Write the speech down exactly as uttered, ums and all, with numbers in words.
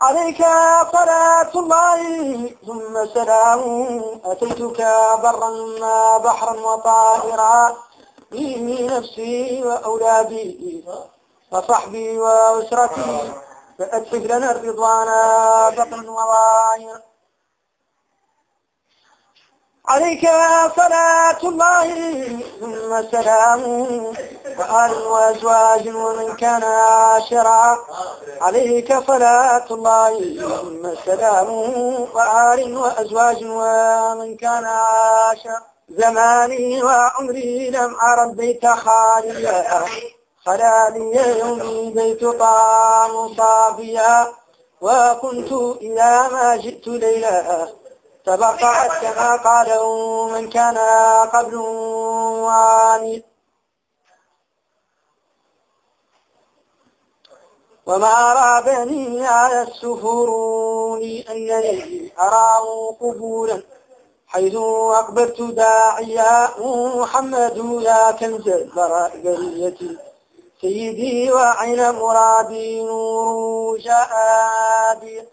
عليك صلاة الله ثم سلام أتيتك برا ما بحرا وطائرا به نفسي وأولادي وصحبي وأسرتي فأدخل لنا الرضوان بطن ووايا. عليك صلاة الله ثم سلام وآل وأزواج ومن كان عاشرا. عليك صلاة الله ثم سلام وآل وأزواج ومن كان عاشرا. زماني وعمري لم أرى البيت خاليا خلالي يومي بيت طعام صافيا. وكنت إذا ما جئت ليلا تبقعت كما قالوا من كان قبل واني. وما رابني على السفرون أنني أراه قبولا حيث أقبلت داعيا محمد يا كنز البرية سيدي وعين مرادي نور جادي.